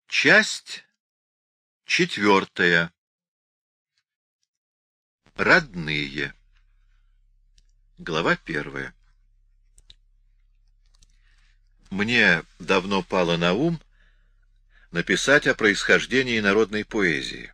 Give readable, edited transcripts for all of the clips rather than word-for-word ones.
Часть четвертая. Родные. Глава первая. Мне давно пало на ум написать о происхождении народной поэзии.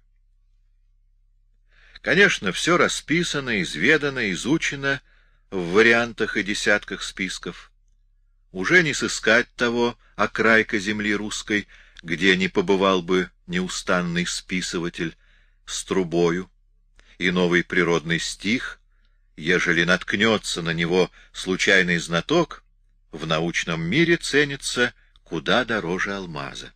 Конечно, все расписано, изведано, изучено в вариантах и десятках списков. Уже не сыскать того окрайка земли русской, где не побывал бы неустанный списыватель с трубою, и новый природный стих, ежели наткнется на него случайный знаток, в научном мире ценится куда дороже алмаза.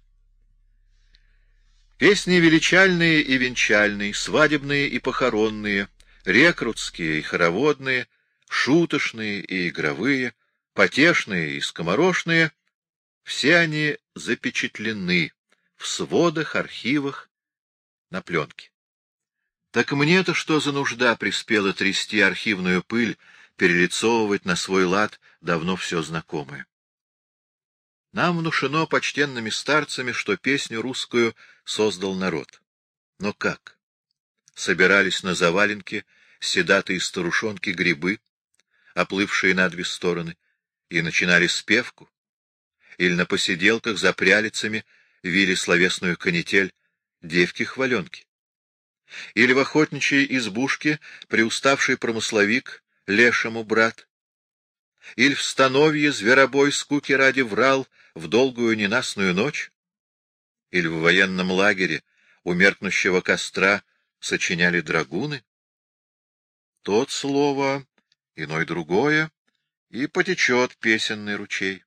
Песни величальные и венчальные, свадебные и похоронные, рекрутские и хороводные, шуточные и игровые, потешные и скоморошные — все они запечатлены в сводах, архивах, на пленке. Так мне-то что за нужда приспела трясти архивную пыль, перелицовывать на свой лад давно все знакомое? Нам внушено почтенными старцами, что песню русскую создал народ. Но как? Собирались на заваленке седатые старушонки грибы, оплывшие на две стороны, и начинали спевку, или на посиделках за прялицами вили словесную канитель девки-хваленки, или в охотничьей избушке приуставший промысловик лешему брат, или в становье зверобой скуки ради врал в долгую ненастную ночь, или в военном лагере у меркнущего костра сочиняли драгуны. Тот слово, иной другое, и потечет песенный ручей.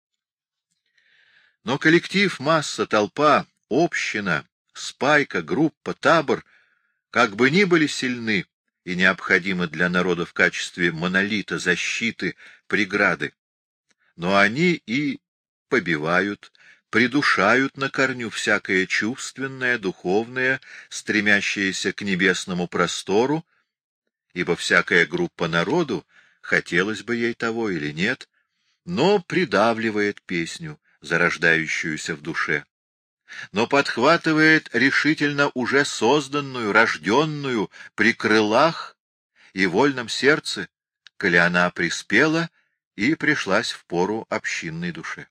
Но коллектив, масса, толпа, община, спайка, группа, табор, как бы ни были сильны и необходимы для народа в качестве монолита, защиты, преграды, но они и побивают, придушают на корню всякое чувственное, духовное, стремящееся к небесному простору, ибо всякая группа народу, хотелось бы ей того или нет, но придавливает песню, зарождающуюся в душе, но подхватывает решительно уже созданную, рожденную при крылах и вольном сердце, коли она приспела и пришлась в пору общинной душе.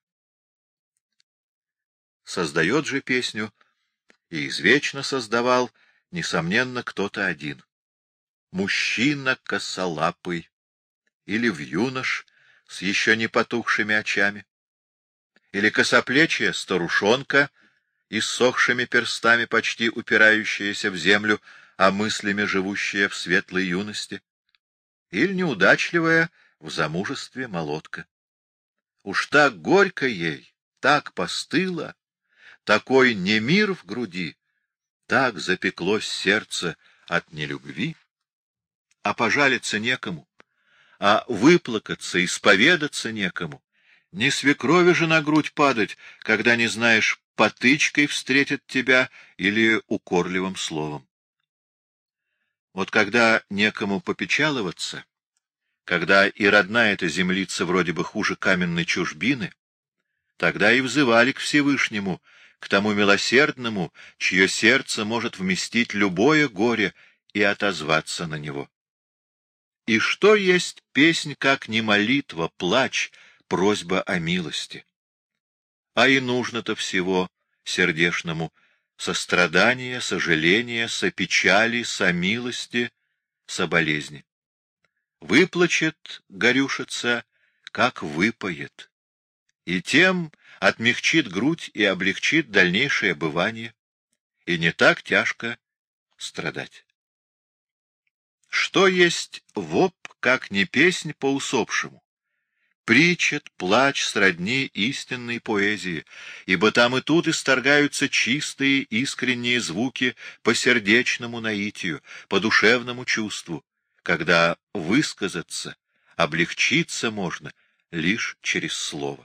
Создает же песню, и извечно создавал, несомненно, кто-то один. Мужчина косолапый или вьюнош с еще не потухшими очами, или косоплечья старушонка, иссохшими перстами почти упирающаяся в землю, а мыслями живущая в светлой юности, или неудачливая в замужестве молодка. Уж так горько ей, так постыло, такой немир в груди, так запеклось сердце от нелюбви, а пожалиться некому, а выплакаться, исповедаться некому. Не свекрови же на грудь падать, когда не знаешь, потычкой встретят тебя или укорливым словом. Вот когда некому попечаловаться, когда и родная эта землица вроде бы хуже каменной чужбины, тогда и взывали к Всевышнему, к тому милосердному, чье сердце может вместить любое горе и отозваться на него. И что есть песнь, как не молитва, плач, просьба о милости? А и нужно-то всего сердечному сострадания, сожаления, сопечали, сомилости, соболезни. Выплачет горюшица, как выпоет, и тем отмягчит грудь и облегчит дальнейшее бывание, и не так тяжко страдать. Что есть воп, как не песнь по усопшему? Причет, плач сродни истинной поэзии, ибо там и тут исторгаются чистые, искренние звуки по сердечному наитию, по душевному чувству, когда высказаться, облегчиться можно лишь через слово.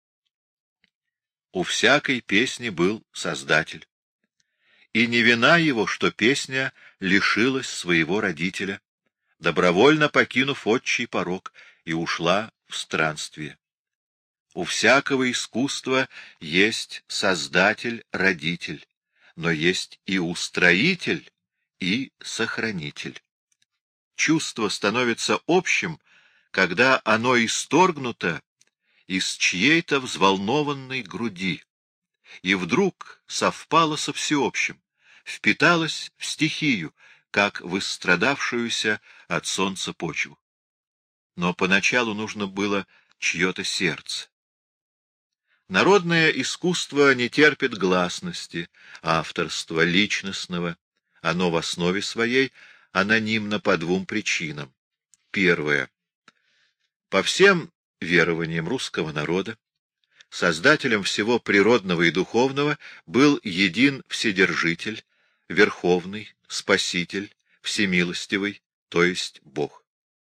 У всякой песни был создатель, и не вина его, что песня лишилась своего родителя, добровольно покинув отчий порог, и ушла в странствие. У всякого искусства есть создатель, родитель, но есть и устроитель, и сохранитель. Чувство становится общим, когда оно исторгнуто из чьей-то взволнованной груди, и вдруг совпало со всеобщим, впиталось в стихию, как в исстрадавшуюся от солнца почву. Но поначалу нужно было чье-то сердце. Народное искусство не терпит гласности, авторства, личностного. Оно в основе своей анонимно по двум причинам. Первое. По всем верованиям русского народа создателем всего природного и духовного был един Вседержитель, Верховный, Спаситель, Всемилостивый, то есть Бог.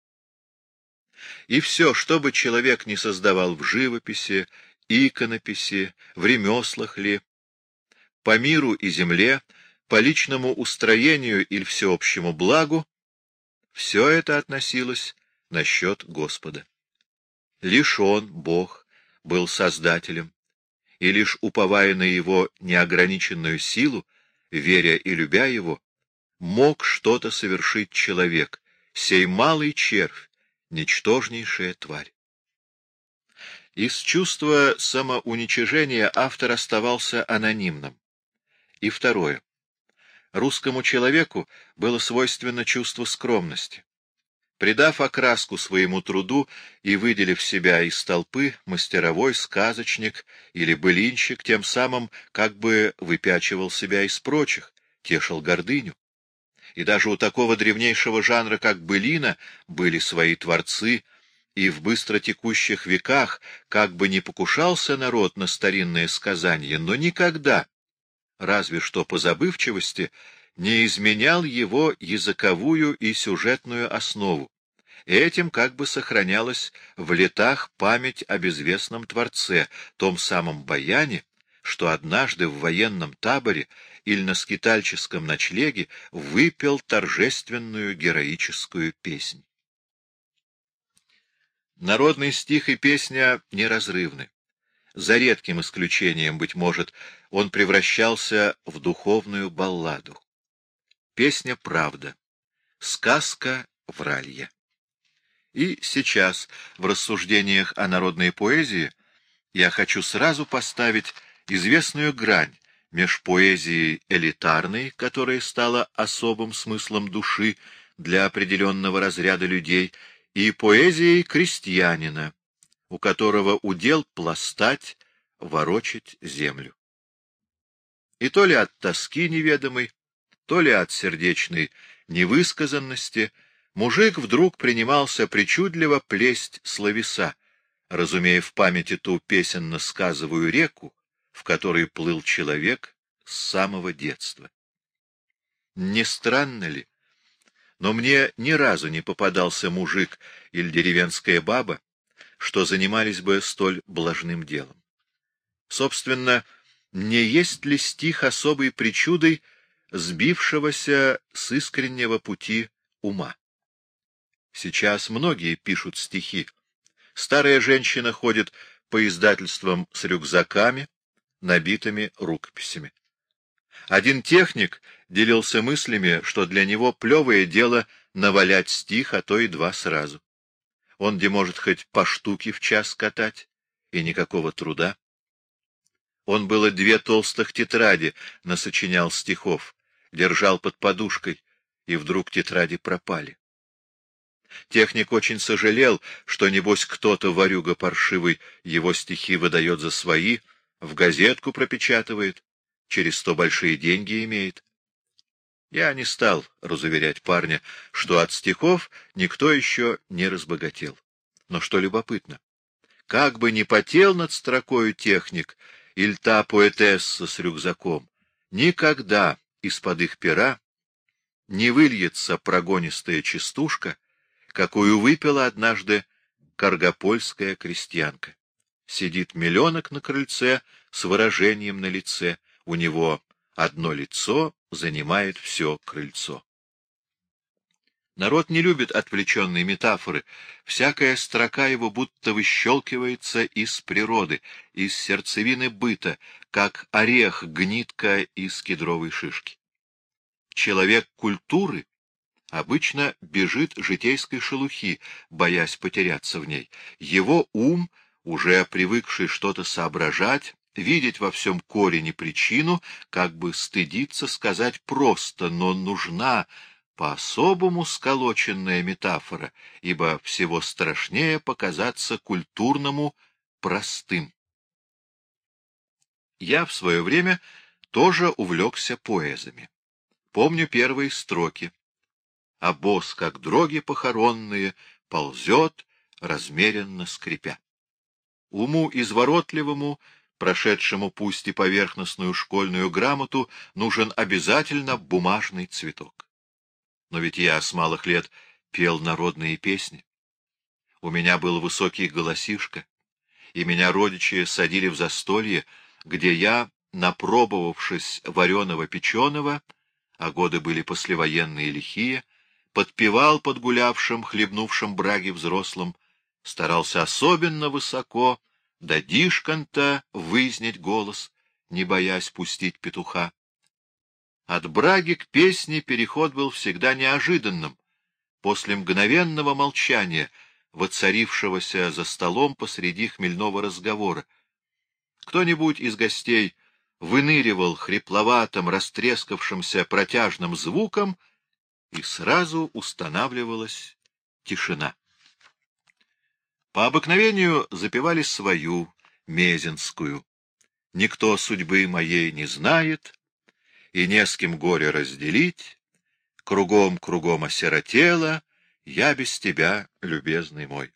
И все, что бы человек ни создавал в живописи, иконописи, в ремеслах ли, по миру и земле, по личному устроению или всеобщему благу, все это относилось на счет Господа. Лишь Он, Бог, был Создателем, и лишь уповая на Его неограниченную силу, веря и любя Его, мог что-то совершить человек, сей малый червь, ничтожнейшая тварь. Из чувства самоуничижения автор оставался анонимным. И второе. Русскому человеку было свойственно чувство скромности. Придав окраску своему труду и выделив себя из толпы, мастеровой, сказочник или былинщик тем самым как бы выпячивал себя из прочих, тешил гордыню. И даже у такого древнейшего жанра, как былина, были свои творцы, и в быстротекущих веках как бы не покушался народ на старинное сказание, но никогда, разве что по забывчивости, не изменял его языковую и сюжетную основу. Этим как бы сохранялась в летах память о безвестном творце, том самом баяне, что однажды в военном таборе или на скитальческом ночлеге выпел торжественную героическую песнь. Народный стих и песня неразрывны. За редким исключением, быть может, он превращался в духовную балладу. Песня — правда, сказка — вралье. И сейчас, в рассуждениях о народной поэзии, я хочу сразу поставить известную грань меж поэзией элитарной, которая стала особым смыслом души для определенного разряда людей, и поэзией крестьянина, у которого удел пластать, ворочать землю. И то ли от тоски неведомой, то ли от сердечной невысказанности мужик вдруг принимался причудливо плесть словеса, разумея в памяти ту песенно-сказовую реку, в которой плыл человек с самого детства. Не странно ли? Но мне ни разу не попадался мужик или деревенская баба, что занимались бы столь блажным делом. Собственно, не есть ли стих особой причудой сбившегося с искреннего пути ума? Сейчас многие пишут стихи. Старая женщина ходит по издательствам с рюкзаками, набитыми рукописями. Один техник делился мыслями, что для него плевое дело навалять стих, а то и два сразу. Он где может хоть по штуке в час катать, и никакого труда. Он было 2 толстых тетради насочинял стихов, держал под подушкой, и вдруг тетради пропали. Техник очень сожалел, что, небось, кто-то, ворюга паршивый, его стихи выдает за свои, в газетку пропечатывает, через то большие деньги имеет. Я не стал разуверять парня, что от стихов никто еще не разбогател. Но что любопытно, как бы ни потел над строкою техник или та поэтесса с рюкзаком, никогда из-под их пера не выльется прогонистая частушка, какую выпила однажды каргопольская крестьянка. Сидит миллионок на крыльце с выражением на лице, у него одно лицо занимает все крыльцо. Народ не любит отвлеченные метафоры. Всякая строка его будто выщелкивается из природы, из сердцевины быта, как орех-гнитка из кедровой шишки. Человек культуры обычно бежит житейской шелухи, боясь потеряться в ней. Его ум, уже привыкший что-то соображать, видеть во всем корень и причину, как бы стыдится сказать просто, но нужна по-особому сколоченная метафора, ибо всего страшнее показаться культурному простым. Я в свое время тоже увлекся поэзами. Помню первые строки. А босс, как дроги похоронные, ползет, размеренно скрипя. Уму изворотливому, прошедшему пусть и поверхностную школьную грамоту, нужен обязательно бумажный цветок. Но ведь я с малых лет пел народные песни. У меня был высокий голосишко, и меня родичи садили в застолье, где я, напробовавшись вареного-печеного, а годы были послевоенные лихие, подпевал подгулявшим, хлебнувшим браги взрослым, старался особенно высоко, да дишканта вызнять голос, не боясь пустить петуха. От браги к песне переход был всегда неожиданным, после мгновенного молчания, воцарившегося за столом посреди хмельного разговора. Кто-нибудь из гостей выныривал хрипловатым, растрескавшимся протяжным звуком, и сразу устанавливалась тишина. По обыкновению запевали свою, мезенскую. «Никто судьбы моей не знает, и не с кем горе разделить, кругом осиротела, я без тебя, любезный мой».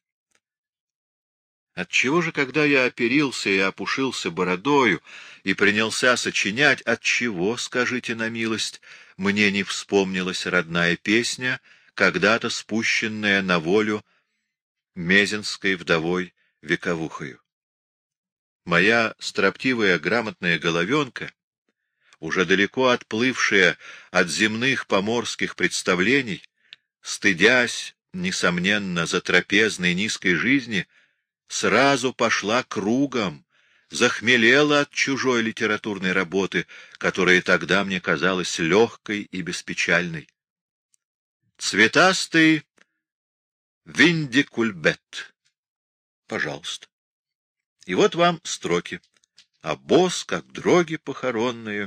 Отчего же, когда я оперился и опушился бородою и принялся сочинять, отчего, скажите на милость, мне не вспомнилась родная песня, когда-то спущенная на волю мезенской вдовой вековухою? Моя строптивая грамотная головенка, уже далеко отплывшая от земных поморских представлений, стыдясь, несомненно, затрапезной низкой жизни, сразу пошла кругом, захмелела от чужой литературной работы, которая тогда мне казалась легкой и беспечальной. Цветастый виндикульбет. Пожалуйста. И вот вам строки. А босс, как дроги похоронные.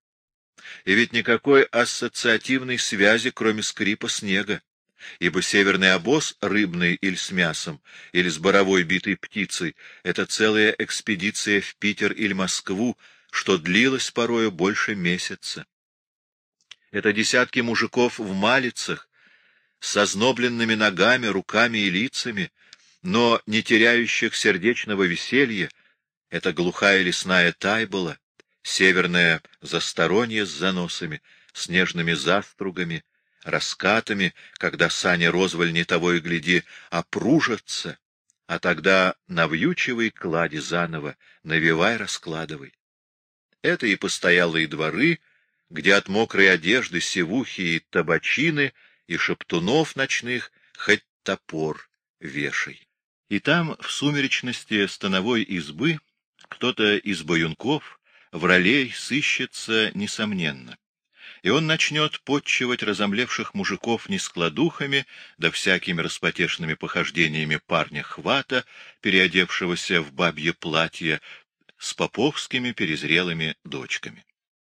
И ведь никакой ассоциативной связи, кроме скрипа снега, ибо северный обоз, рыбный или с мясом, или с боровой битой птицей, это целая экспедиция в Питер или Москву, что длилась порою больше месяца. Это десятки мужиков в малицах, с ознобленными ногами, руками и лицами, но не теряющих сердечного веселья. Это глухая лесная тайбола, северное застаронье с заносами, снежными застругами, раскатами, когда сани розваль не того и гляди, опружатся, а тогда навьючивай клади заново, навивай, раскладывай. Это и постоялые дворы, где от мокрой одежды, сивухи и табачины, и шептунов ночных хоть топор вешай. И там, в сумеречности становой избы, кто-то из баюнков в ролей сыщется несомненно. И он начнет подчивать разомлевших мужиков нескладухами да всякими распотешными похождениями парня-хвата, переодевшегося в бабье платье, с поповскими перезрелыми дочками.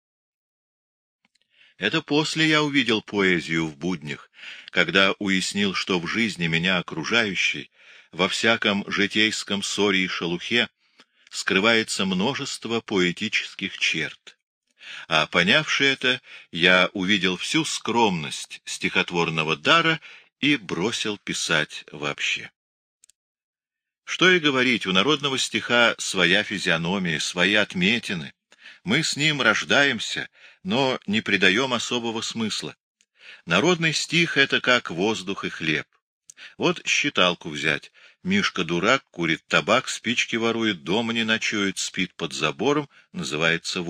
Это после я увидел поэзию в буднях, когда уяснил, что в жизни меня окружающей, во всяком житейском ссоре и шелухе, скрывается множество поэтических черт. А понявши это, я увидел всю скромность стихотворного дара и бросил писать вообще. Что и говорить, у народного стиха своя физиономия, свои отметины. Мы с ним рождаемся, но не придаем особого смысла. Народный стих — это как воздух и хлеб. Вот считалку взять. Мишка дурак, курит табак, спички ворует, дома не ночует, спит под забором, называется вором.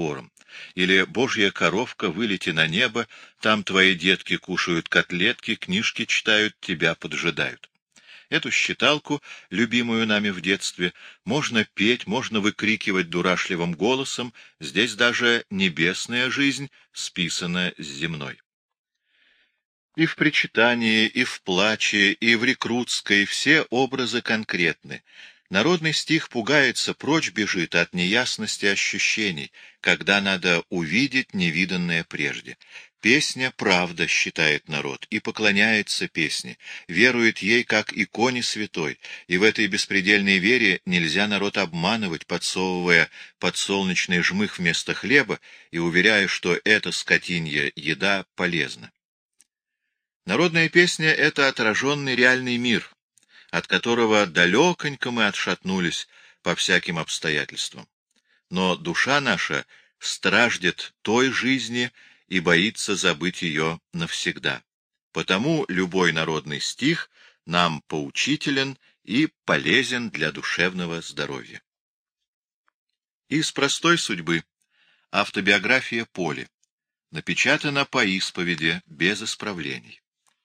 Или «Божья коровка, вылети на небо, там твои детки кушают котлетки, книжки читают, тебя поджидают». Эту считалку, любимую нами в детстве, можно петь, можно выкрикивать дурашливым голосом, здесь даже небесная жизнь списана с земной. И в причитании, и в плаче, и в рекрутской все образы конкретны. Народный стих пугается, прочь бежит от неясности ощущений, когда надо увидеть невиданное прежде. Песня — правда, считает народ, и поклоняется песне, верует ей как иконе святой, и в этой беспредельной вере нельзя народ обманывать, подсовывая подсолнечный жмых вместо хлеба и уверяя, что эта скотинья еда полезна. Народная песня — это отраженный реальный мир, от которого далеконько мы отшатнулись по всяким обстоятельствам. Но душа наша страждет той жизни и боится забыть ее навсегда. Потому любой народный стих нам поучителен и полезен для душевного здоровья. Из простой судьбы. Автобиография Поли. Напечатана по исповеди, без исправлений.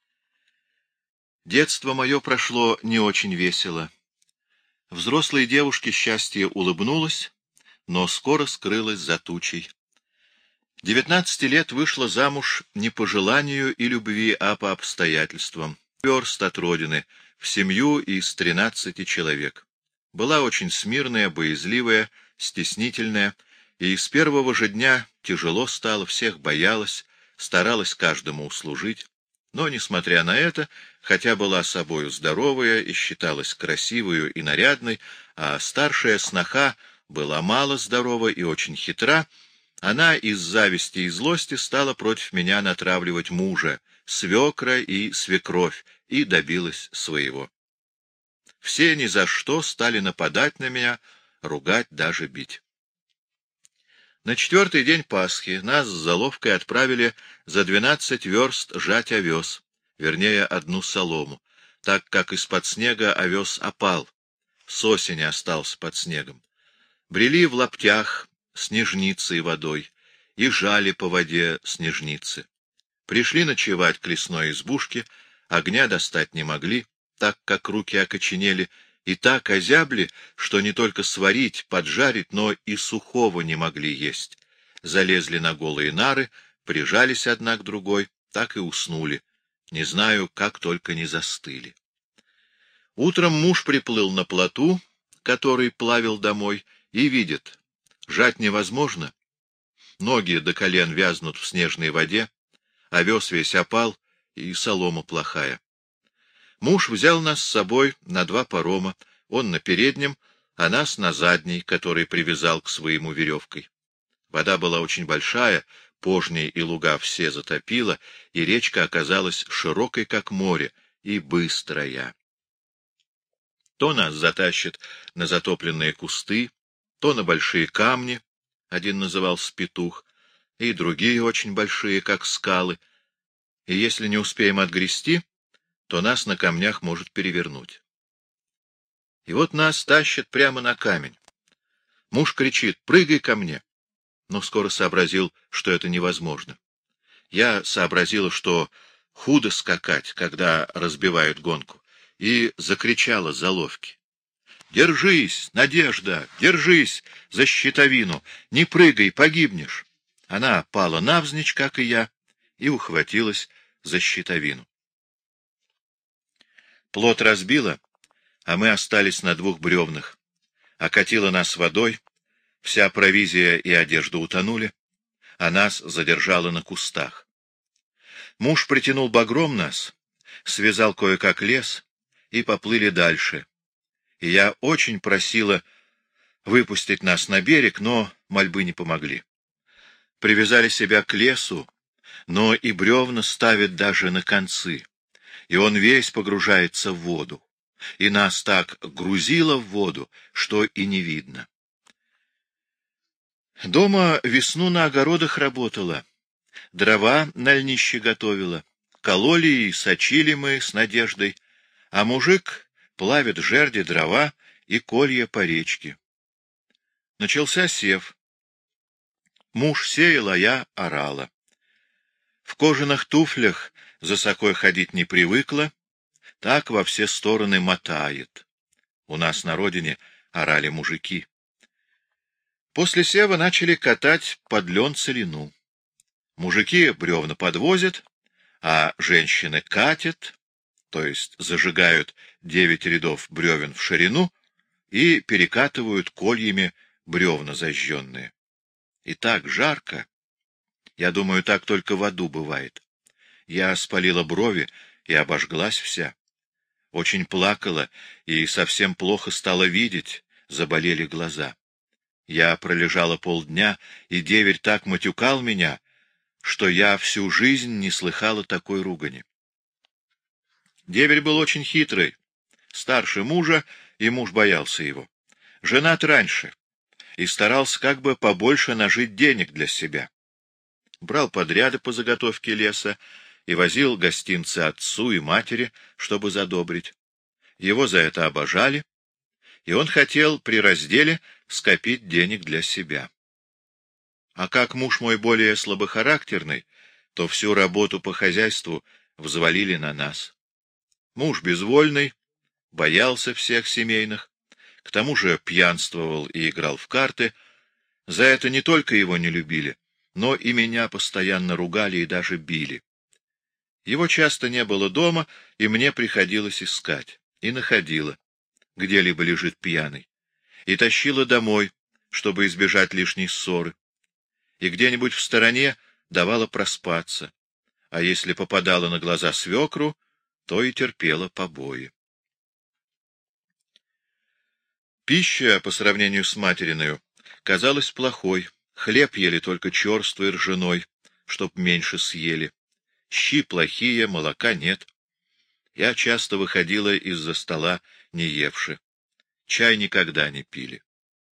Детство мое прошло не очень весело. Взрослой девушке счастье улыбнулось, но скоро скрылось за тучей. 19 лет вышла замуж не по желанию и любви, а по обстоятельствам. Верст от родины, в семью из 13 человек. Была очень смирная, боязливая, стеснительная, и с первого же дня тяжело стало, всех боялась, старалась каждому услужить. Но, несмотря на это, хотя была собою здоровая и считалась красивою и нарядной, а старшая сноха была мало здорова и очень хитра, она из зависти и злости стала против меня натравливать мужа, свекра и свекровь, и добилась своего. Все ни за что стали нападать на меня, ругать, даже бить. На 4-й день Пасхи нас с заловкой отправили за 12 верст жать овес, вернее, одну солому, так как из-под снега овес опал, с осени остался под снегом. Брели в лаптях снежницей водой и жали по воде снежницы. Пришли ночевать к лесной избушке, огня достать не могли, так как руки окоченели, и так озябли, что не только сварить, поджарить, но и сухого не могли есть. Залезли на голые нары, прижались одна к другой, так и уснули. Не знаю, как только не застыли. Утром муж приплыл на плоту, который плавил домой, и видит: жать невозможно. Ноги до колен вязнут в снежной воде, овес весь опал, и солома плохая. Муж взял нас с собой на 2 парома, он на переднем, а нас на задней, который привязал к своему веревкой. Вода была очень большая, пожни и луга все затопило, и речка оказалась широкой, как море, и быстрая. То нас затащит на затопленные кусты, то на большие камни, один назывался Петух, и другие очень большие, как скалы, и если не успеем отгрести, то нас на камнях может перевернуть. И вот нас тащат прямо на камень. Муж кричит: «Прыгай ко мне!» Но скоро сообразил, что это невозможно. Я сообразила, что худо скакать, когда разбивают гонку, и закричала заловки: «Держись, Надежда, держись за щитовину, не прыгай, погибнешь!» Она пала навзничь, как и я, и ухватилась за щитовину. Плот разбило, а мы остались на 2 бревнах. Окатило нас водой, вся провизия и одежда утонули, а нас задержало на кустах. Муж притянул багром нас, связал кое-как лес, и поплыли дальше. И я очень просила выпустить нас на берег, но мольбы не помогли. Привязали себя к лесу, но и бревна ставят даже на концы, и он весь погружается в воду, и нас так грузило в воду, что и не видно. Дома весну на огородах работала, дрова на льнище готовила, кололи и сочили мы с Надеждой, а мужик плавит жерди, дрова и колья по речке. Начался сев. Муж сеял, а я орала. В кожаных туфлях за сокой ходить не привыкла, так во все стороны мотает. У нас на родине орали мужики. После сева начали катать под лен целину. Мужики бревна подвозят, а женщины катят, то есть зажигают 9 рядов бревен в ширину и перекатывают кольями бревна зажженные. И так жарко. Я думаю, так только в аду бывает. Я спалила брови и обожглась вся. Очень плакала и совсем плохо стала видеть, заболели глаза. Я пролежала полдня, и деверь так матюкал меня, что я всю жизнь не слыхала такой ругани. Деверь был очень хитрый, старше мужа, и муж боялся его. Женат раньше и старался как бы побольше нажить денег для себя. Брал подряды по заготовке леса и возил гостинцы отцу и матери, чтобы задобрить. Его за это обожали, и он хотел при разделе скопить денег для себя. А как муж мой более слабохарактерный, то всю работу по хозяйству взвалили на нас. Муж безвольный, боялся всех семейных, к тому же пьянствовал и играл в карты. За это не только его не любили, но и меня постоянно ругали и даже били. Его часто не было дома, и мне приходилось искать. И находила, где-либо лежит пьяный, и тащила домой, чтобы избежать лишней ссоры. И где-нибудь в стороне давала проспаться, а если попадала на глаза свекру, то и терпела побои. Пища, по сравнению с материною, казалась плохой. Хлеб ели только черствый ржаной, чтоб меньше съели. Щи плохие, молока нет. Я часто выходила из-за стола, не евши. Чай никогда не пили.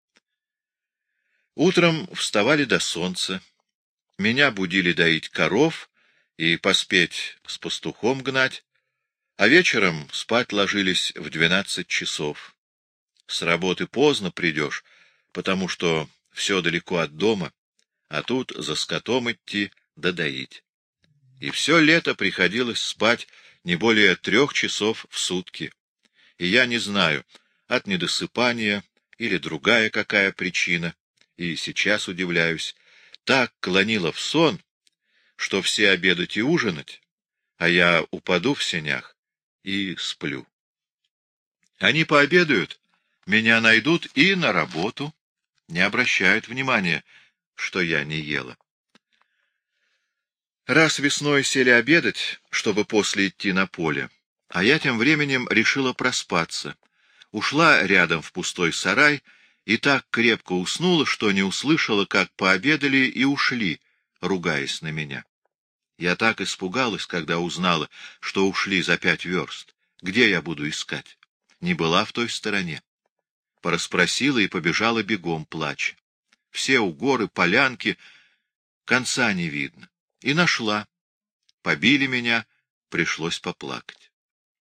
Утром вставали до солнца. Меня будили доить коров и поспеть с пастухом гнать, а вечером спать ложились в 12 часов. С работы поздно придешь, потому что все далеко от дома, а тут за скотом идти да доить. И все лето приходилось спать не более 3 часов в сутки. И я не знаю, от недосыпания или другая какая причина, и сейчас удивляюсь, так клонило в сон, что все обедать и ужинать, а я упаду в сенях и сплю. Они пообедают, меня найдут и на работу, не обращают внимания, что я не ела. Раз весной сели обедать, чтобы после идти на поле, а я тем временем решила проспаться. Ушла рядом в пустой сарай и так крепко уснула, что не услышала, как пообедали и ушли, ругаясь на меня. Я так испугалась, когда узнала, что ушли за 5 верст. Где я буду искать? Не была в той стороне. Порасспросила и побежала бегом, плача. Все угоры, полянки, конца не видно. И нашла. Побили меня, пришлось поплакать.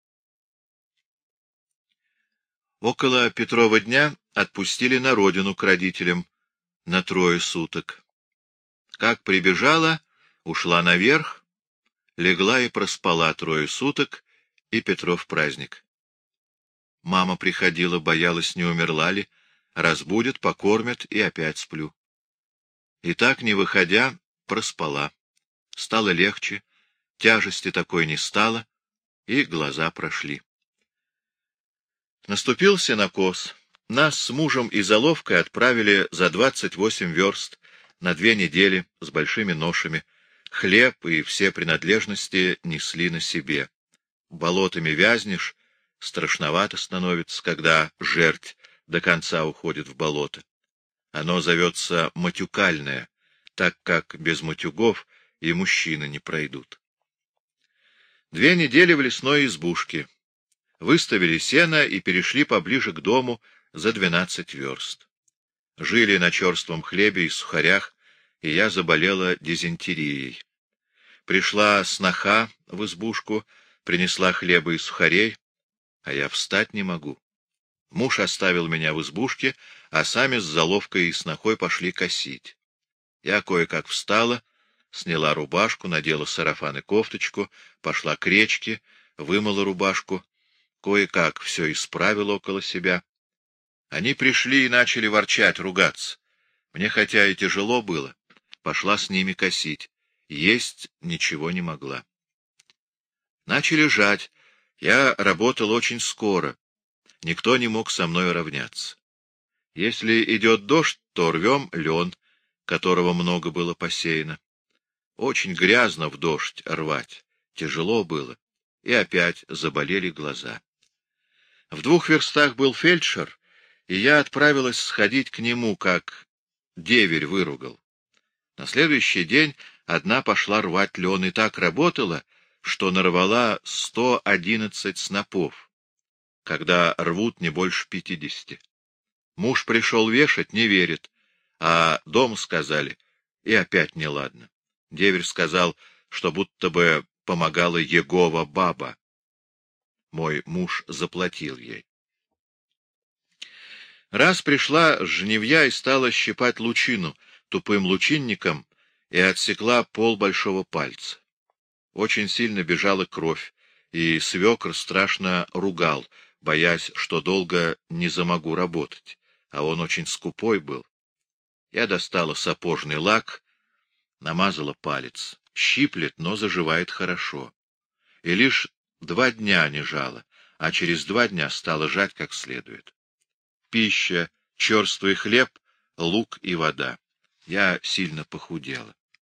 Около Петрова дня отпустили на родину к родителям на 3 суток. Как прибежала, ушла наверх, легла и проспала 3 суток, и Петров праздник. Мама приходила, боялась, не умерла ли, разбудит, покормят, и опять сплю. И так, не выходя, проспала. Стало легче, тяжести такой не стало, и глаза прошли. Наступил сенокос. Нас с мужем и золовкой отправили за 28 верст на 2 недели с большими ношами. Хлеб и все принадлежности несли на себе. Болотами вязнешь, страшновато становится, когда жерть до конца уходит в болото. Оно зовется матюкальное, так как без матюгов и мужчины не пройдут. 2 недели в лесной избушке. Выставили сено и перешли поближе к дому за 12 верст. Жили на черством хлебе и сухарях, и я заболела дизентерией. Пришла сноха в избушку, принесла хлеба и сухарей, а я встать не могу. Муж оставил меня в избушке, а сами с золовкой и снохой пошли косить. Я кое-как встала, сняла рубашку, надела сарафан и кофточку, пошла к речке, вымыла рубашку, кое-как все исправила около себя. Они пришли и начали ворчать, ругаться. Мне, хотя и тяжело было, пошла с ними косить. Есть ничего не могла. Начали жать. Я работал очень скоро. Никто не мог со мной равняться. Если идет дождь, то рвем лен, которого много было посеяно. Очень грязно в дождь рвать, тяжело было, и опять заболели глаза. В 2 верстах был фельдшер, и я отправилась сходить к нему, как деверь выругал. На следующий день одна пошла рвать лен и так работала, что нарвала 111 снопов, когда рвут не больше 50. Муж пришел вешать, не верит, а дома сказали, и опять неладно. Деверь сказал, что будто бы помогала Егова баба. Мой муж заплатил ей. Раз пришла жнивья и стала щипать лучину тупым лучинником и отсекла пол большого пальца. Очень сильно бежала кровь, и свекр страшно ругал, боясь, что долго не замогу работать, а он очень скупой был. Я достала сапожный лак, намазала палец. Щиплет, но заживает хорошо. И лишь 2 дня не жала, а через 2 дня стала жать как следует. Пища, черствый хлеб, лук и вода. Я сильно похудела.